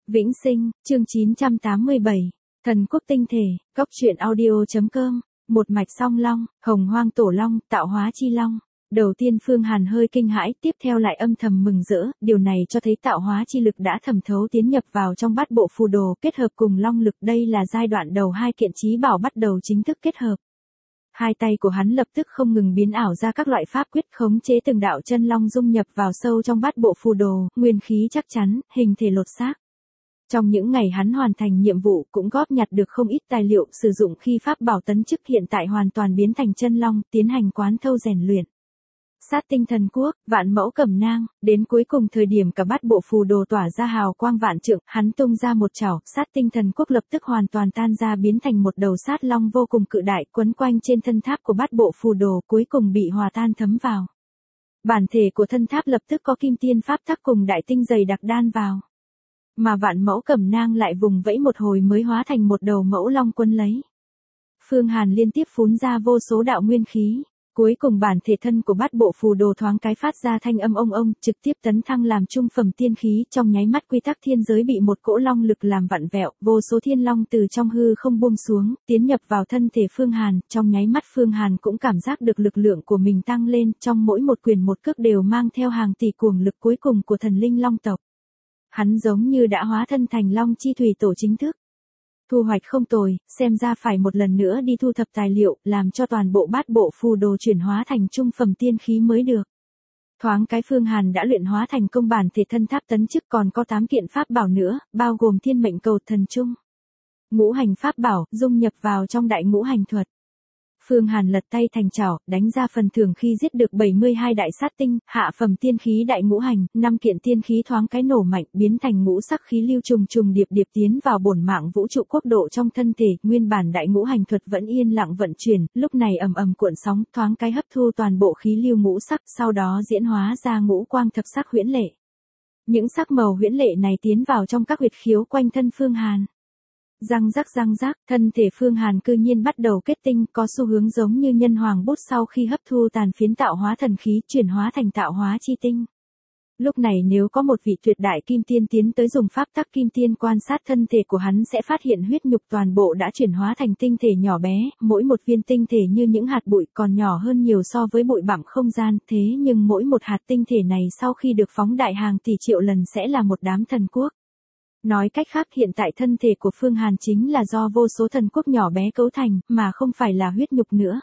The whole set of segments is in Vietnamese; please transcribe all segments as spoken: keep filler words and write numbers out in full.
Vĩnh Sinh, chương chín trăm tám mươi bảy. Thần quốc tinh thể, Cốc truyện audio.com. Một mạch song long, hồng hoang tổ long, tạo hóa chi long. Đầu tiên Phương Hàn hơi kinh hãi, tiếp theo lại âm thầm mừng rỡ, điều này cho thấy tạo hóa chi lực đã thẩm thấu tiến nhập vào trong bát bộ phù đồ, kết hợp cùng long lực, đây là giai đoạn đầu hai kiện chí bảo bắt đầu chính thức kết hợp. Hai tay của hắn lập tức không ngừng biến ảo ra các loại pháp quyết khống chế từng đạo chân long dung nhập vào sâu trong bát bộ phù đồ, nguyên khí chắc chắn, hình thể lột xác. Trong những ngày hắn hoàn thành nhiệm vụ cũng góp nhặt được không ít tài liệu sử dụng khi pháp bảo tấn chức hiện tại hoàn toàn biến thành chân long, tiến hành quán thâu rèn luyện. Sát tinh thần quốc, vạn mẫu cẩm nang, đến cuối cùng thời điểm cả bát bộ phù đồ tỏa ra hào quang vạn trượng, hắn tung ra một chảo, sát tinh thần quốc lập tức hoàn toàn tan ra biến thành một đầu sát long vô cùng cự đại quấn quanh trên thân tháp của bát bộ phù đồ, cuối cùng bị hòa tan thấm vào. Bản thể của thân tháp lập tức có kim tiên pháp tắc cùng đại tinh dày đặc đan vào. Mà vạn mẫu cẩm nang lại vùng vẫy một hồi mới hóa thành một đầu mẫu long quấn lấy. Phương Hàn liên tiếp phún ra vô số đạo nguyên khí. Cuối cùng bản thể thân của bát bộ phù đồ thoáng cái phát ra thanh âm ông ông, trực tiếp tấn thăng làm trung phẩm tiên khí, trong nháy mắt quy tắc thiên giới bị một cỗ long lực làm vặn vẹo, vô số thiên long từ trong hư không buông xuống, tiến nhập vào thân thể Phương Hàn, trong nháy mắt Phương Hàn cũng cảm giác được lực lượng của mình tăng lên, trong mỗi một quyền một cước đều mang theo hàng tỷ cuồng lực cuối cùng của thần linh long tộc. Hắn giống như đã hóa thân thành long chi thủy tổ chính thức. Thu hoạch không tồi, xem ra phải một lần nữa đi thu thập tài liệu, làm cho toàn bộ bát bộ phù đồ chuyển hóa thành trung phẩm tiên khí mới được. Thoáng cái Phương Hàn đã luyện hóa thành công bản thể thân tháp tấn chức, còn có tám kiện pháp bảo nữa, bao gồm thiên mệnh cầu thần trung. Ngũ hành pháp bảo, dung nhập vào trong đại ngũ hành thuật. Phương Hàn lật tay thành chảo, đánh ra phần thưởng khi giết được bảy mươi hai đại sát tinh, hạ phẩm tiên khí đại ngũ hành, năm kiện tiên khí thoáng cái nổ mạnh, biến thành ngũ sắc khí lưu trùng trùng điệp điệp tiến vào bổn mạng vũ trụ quốc độ trong thân thể, nguyên bản đại ngũ hành thuật vẫn yên lặng vận chuyển, lúc này ầm ầm cuộn sóng, thoáng cái hấp thu toàn bộ khí lưu ngũ sắc, sau đó diễn hóa ra ngũ quang thập sắc huyễn lệ. Những sắc màu huyễn lệ này tiến vào trong các huyệt khiếu quanh thân Phương Hàn. Răng rắc răng rắc, thân thể Phương Hàn cư nhiên bắt đầu kết tinh, có xu hướng giống như nhân hoàng bút sau khi hấp thu tàn phiến tạo hóa thần khí chuyển hóa thành tạo hóa chi tinh. Lúc này nếu có một vị tuyệt đại kim tiên tiến tới dùng pháp tắc kim tiên quan sát thân thể của hắn sẽ phát hiện huyết nhục toàn bộ đã chuyển hóa thành tinh thể nhỏ bé, mỗi một viên tinh thể như những hạt bụi, còn nhỏ hơn nhiều so với bụi bặm không gian, thế nhưng mỗi một hạt tinh thể này sau khi được phóng đại hàng tỷ triệu lần sẽ là một đám thần quốc. Nói cách khác hiện tại thân thể của Phương Hàn chính là do vô số thần quốc nhỏ bé cấu thành, mà không phải là huyết nhục nữa.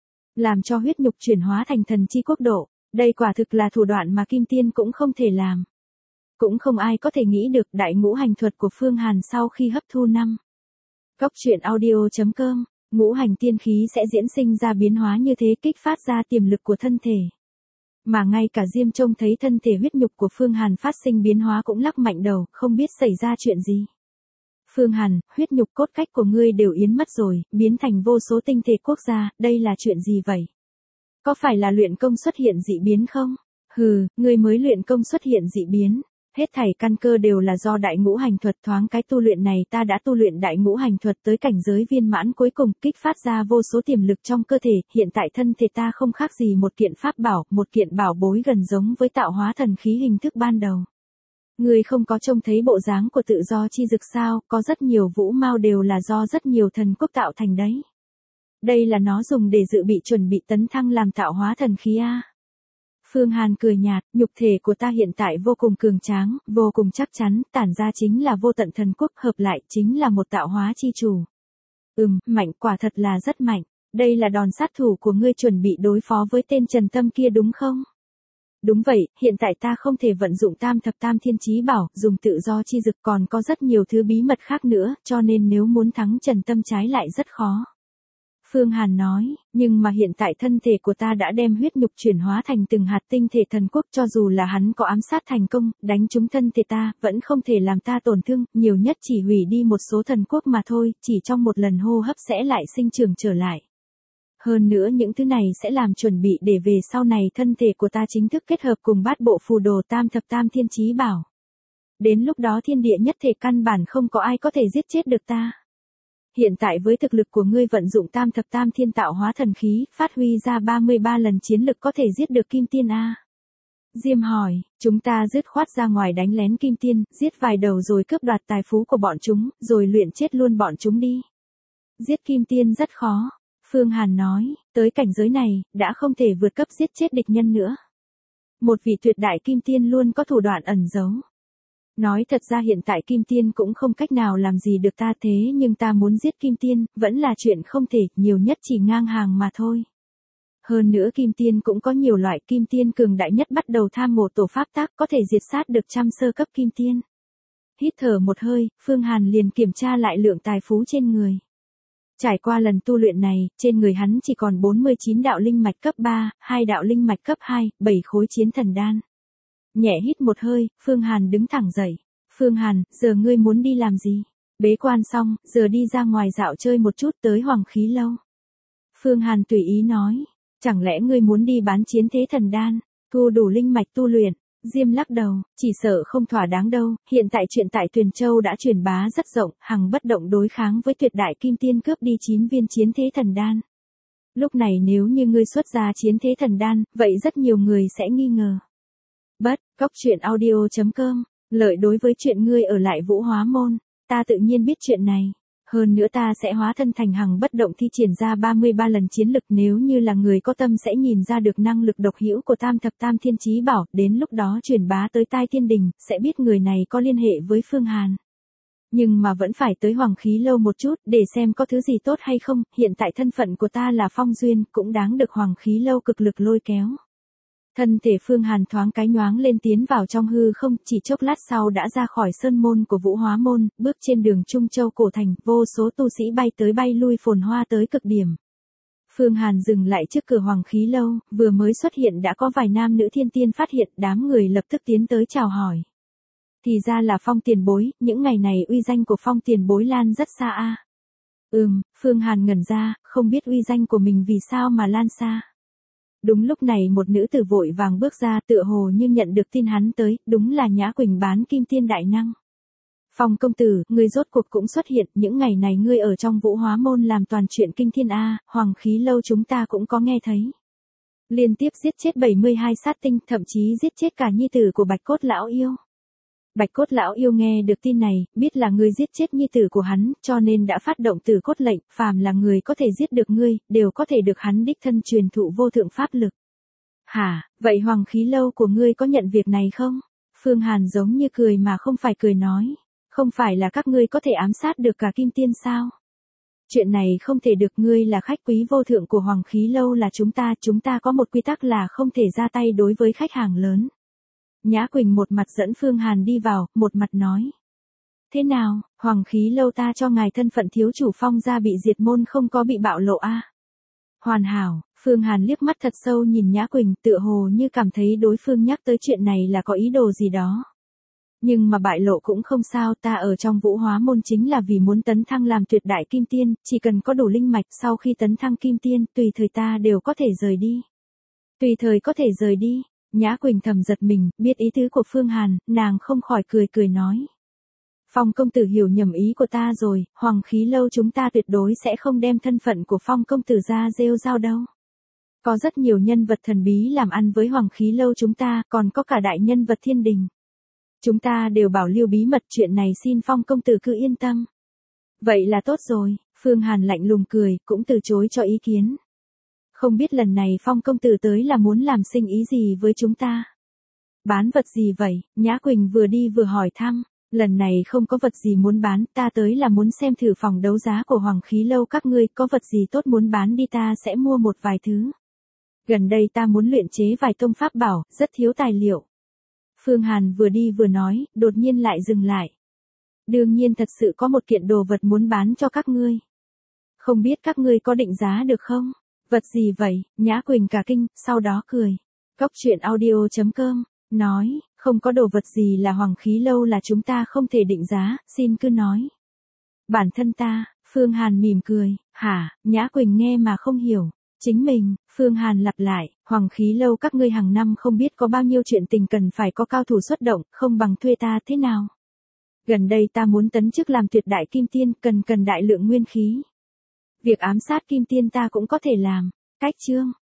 Làm cho huyết nhục chuyển hóa thành thần chi quốc độ, đây quả thực là thủ đoạn mà kim tiên cũng không thể làm. Cũng không ai có thể nghĩ được đại ngũ hành thuật của Phương Hàn sau khi hấp thu năm. Cốc truyện audio.com, ngũ hành tiên khí sẽ diễn sinh ra biến hóa như thế, kích phát ra tiềm lực của thân thể. Mà ngay cả Diêm trông thấy thân thể huyết nhục của Phương Hàn phát sinh biến hóa cũng lắc mạnh đầu, không biết xảy ra chuyện gì. Phương Hàn, huyết nhục cốt cách của ngươi đều yến mất rồi, biến thành vô số tinh thể quốc gia, đây là chuyện gì vậy? Có phải là luyện công xuất hiện dị biến không? Hừ, ngươi mới luyện công xuất hiện dị biến. Hết thảy căn cơ đều là do đại ngũ hành thuật, thoáng cái tu luyện này ta đã tu luyện đại ngũ hành thuật tới cảnh giới viên mãn cuối cùng, kích phát ra vô số tiềm lực trong cơ thể, hiện tại thân thể ta không khác gì một kiện pháp bảo, một kiện bảo bối gần giống với tạo hóa thần khí hình thức ban đầu. Ngươi không có trông thấy bộ dáng của tự do chi dực sao, có rất nhiều vũ mao đều là do rất nhiều thần quốc tạo thành đấy. Đây là nó dùng để dự bị chuẩn bị tấn thăng làm tạo hóa thần khí a. Phương Hàn cười nhạt, nhục thể của ta hiện tại vô cùng cường tráng, vô cùng chắc chắn, tản ra chính là vô tận thần quốc, hợp lại chính là một tạo hóa chi chủ. Ừm, mạnh, quả thật là rất mạnh. Đây là đòn sát thủ của ngươi chuẩn bị đối phó với tên Trần Tâm kia đúng không? Đúng vậy, hiện tại ta không thể vận dụng tam thập tam thiên chí bảo, dùng tự do chi dực, còn có rất nhiều thứ bí mật khác nữa, cho nên nếu muốn thắng Trần Tâm trái lại rất khó. Phương Hàn nói, nhưng mà hiện tại thân thể của ta đã đem huyết nhục chuyển hóa thành từng hạt tinh thể thần quốc, cho dù là hắn có ám sát thành công, đánh trúng thân thể ta, vẫn không thể làm ta tổn thương, nhiều nhất chỉ hủy đi một số thần quốc mà thôi, chỉ trong một lần hô hấp sẽ lại sinh trưởng trở lại. Hơn nữa những thứ này sẽ làm chuẩn bị để về sau này thân thể của ta chính thức kết hợp cùng bát bộ phù đồ tam thập tam thiên chí bảo. Đến lúc đó thiên địa nhất thể căn bản không có ai có thể giết chết được ta. Hiện tại với thực lực của ngươi vận dụng tam thập tam thiên tạo hóa thần khí, phát huy ra ba mươi ba lần chiến lực có thể giết được kim tiên A. Diêm hỏi, chúng ta dứt khoát ra ngoài đánh lén Kim Tiên, giết vài đầu rồi cướp đoạt tài phú của bọn chúng, rồi luyện chết luôn bọn chúng đi. Giết Kim Tiên rất khó. Phương Hàn nói, tới cảnh giới này, đã không thể vượt cấp giết chết địch nhân nữa. Một vị tuyệt đại Kim Tiên luôn có thủ đoạn ẩn giấu. Nói thật ra hiện tại Kim Tiên cũng không cách nào làm gì được ta thế nhưng ta muốn giết Kim Tiên, vẫn là chuyện không thể, nhiều nhất chỉ ngang hàng mà thôi. Hơn nữa Kim Tiên cũng có nhiều loại, Kim Tiên cường đại nhất bắt đầu tham ngộ tổ pháp tác có thể diệt sát được trăm sơ cấp Kim Tiên. Hít thở một hơi, Phương Hàn liền kiểm tra lại lượng tài phú trên người. Trải qua lần tu luyện này, trên người hắn chỉ còn bốn mươi chín đạo linh mạch cấp ba, hai đạo linh mạch cấp hai, bảy khối chiến thần đan. Nhẹ hít một hơi, Phương Hàn đứng thẳng dậy. Phương Hàn, giờ ngươi muốn đi làm gì? Bế quan xong, giờ đi ra ngoài dạo chơi một chút tới Hoàng Khí Lâu. Phương Hàn tùy ý nói, chẳng lẽ ngươi muốn đi bán chiến thế thần đan, thu đủ linh mạch tu luyện? Diêm lắc đầu, chỉ sợ không thỏa đáng đâu, hiện tại chuyện tại Tuyền Châu đã truyền bá rất rộng, hằng bất động đối kháng với tuyệt đại Kim Tiên cướp đi chín viên chiến thế thần đan. Lúc này nếu như ngươi xuất ra chiến thế thần đan, vậy rất nhiều người sẽ nghi ngờ. Bất, cóc truyện audio chấm com, lợi đối với chuyện ngươi ở lại Vũ Hóa Môn, ta tự nhiên biết chuyện này. Hơn nữa ta sẽ hóa thân thành hằng bất động thi triển ra ba mươi ba lần chiến lực, nếu như là người có tâm sẽ nhìn ra được năng lực độc hữu của tam thập tam thiên chí bảo, đến lúc đó truyền bá tới tai thiên đình, sẽ biết người này có liên hệ với Phương Hàn. Nhưng mà vẫn phải tới Hoàng Khí Lâu một chút, để xem có thứ gì tốt hay không, hiện tại thân phận của ta là Phong Duyên, cũng đáng được Hoàng Khí Lâu cực lực lôi kéo. Thân thể Phương Hàn thoáng cái nhoáng lên tiến vào trong hư không, chỉ chốc lát sau đã ra khỏi sơn môn của Vũ Hóa Môn, bước trên đường Trung Châu cổ thành, vô số tu sĩ bay tới bay lui phồn hoa tới cực điểm. Phương Hàn dừng lại trước cửa Hoàng Khí Lâu, vừa mới xuất hiện đã có vài nam nữ thiên tiên phát hiện, đám người lập tức tiến tới chào hỏi. Thì ra là Phong tiền bối, những ngày này uy danh của Phong tiền bối lan rất xa a. À? Ừm, Phương Hàn ngẩn ra, không biết uy danh của mình vì sao mà lan xa. Đúng lúc này một nữ tử vội vàng bước ra, tựa hồ như nhận được tin hắn tới, đúng là Nhã Quỳnh bán Kim Tiên đại năng. Phong công tử, ngươi rốt cuộc cũng xuất hiện, những ngày này ngươi ở trong Vũ Hóa Môn làm toàn chuyện kinh thiên a, Hoàng Khí Lâu chúng ta cũng có nghe thấy. Liên tiếp giết chết bảy mươi hai sát tinh, thậm chí giết chết cả nhi tử của Bạch Cốt lão yêu. Bạch Cốt lão yêu nghe được tin này, biết là ngươi giết chết nhi tử của hắn, cho nên đã phát động Tử Cốt lệnh, phàm là người có thể giết được ngươi, đều có thể được hắn đích thân truyền thụ vô thượng pháp lực. Hả, vậy Hoàng Khí Lâu của ngươi có nhận việc này không? Phương Hàn giống như cười mà không phải cười nói, không phải là các ngươi có thể ám sát được cả Kim Tiên sao? Chuyện này không thể được, ngươi là khách quý vô thượng của Hoàng Khí Lâu là chúng ta, chúng ta có một quy tắc là không thể ra tay đối với khách hàng lớn. Nhã Quỳnh một mặt dẫn Phương Hàn đi vào, một mặt nói. Thế nào, Hoàng Khí Lâu ta cho ngài thân phận thiếu chủ Phong gia bị diệt môn không có bị bạo lộ a? À? Hoàn hảo, Phương Hàn liếc mắt thật sâu nhìn Nhã Quỳnh, tựa hồ như cảm thấy đối phương nhắc tới chuyện này là có ý đồ gì đó. Nhưng mà bại lộ cũng không sao, ta ở trong Vũ Hóa Môn chính là vì muốn tấn thăng làm tuyệt đại Kim Tiên, chỉ cần có đủ linh mạch, sau khi tấn thăng Kim Tiên, tùy thời ta đều có thể rời đi. Tùy thời có thể rời đi. Nhã Quỳnh thầm giật mình, biết ý tứ của Phương Hàn, nàng không khỏi cười cười nói. Phong công tử hiểu nhầm ý của ta rồi, Hoàng Khí Lâu chúng ta tuyệt đối sẽ không đem thân phận của Phong công tử ra rêu rao đâu. Có rất nhiều nhân vật thần bí làm ăn với Hoàng Khí Lâu chúng ta, còn có cả đại nhân vật thiên đình. Chúng ta đều bảo lưu bí mật, chuyện này xin Phong công tử cứ yên tâm. Vậy là tốt rồi, Phương Hàn lạnh lùng cười, cũng từ chối cho ý kiến. Không biết lần này Phong công tử tới là muốn làm sinh ý gì với chúng ta? Bán vật gì vậy? Nhã Quỳnh vừa đi vừa hỏi thăm. Lần này không có vật gì muốn bán, ta tới là muốn xem thử phòng đấu giá của Hoàng Khí Lâu các ngươi, có vật gì tốt muốn bán đi ta sẽ mua một vài thứ. Gần đây ta muốn luyện chế vài tông pháp bảo, rất thiếu tài liệu. Phương Hàn vừa đi vừa nói, đột nhiên lại dừng lại. Đương nhiên thật sự có một kiện đồ vật muốn bán cho các ngươi. Không biết các ngươi có định giá được không? Vật gì vậy? Nhã Quỳnh cả kinh, sau đó cười. Cóc truyện audio chấm com, nói, không có đồ vật gì là Hoàng Khí Lâu là chúng ta không thể định giá, xin cứ nói. Bản thân ta, Phương Hàn mỉm cười, hả, Nhã Quỳnh nghe mà không hiểu. Chính mình, Phương Hàn lặp lại, Hoàng Khí Lâu các ngươi hàng năm không biết có bao nhiêu chuyện tình cần phải có cao thủ xuất động, không bằng thuê ta thế nào. Gần đây ta muốn tấn chức làm tuyệt đại Kim Tiên, cần cần đại lượng nguyên khí. Việc ám sát Kim Tiên ta cũng có thể làm. Cách chương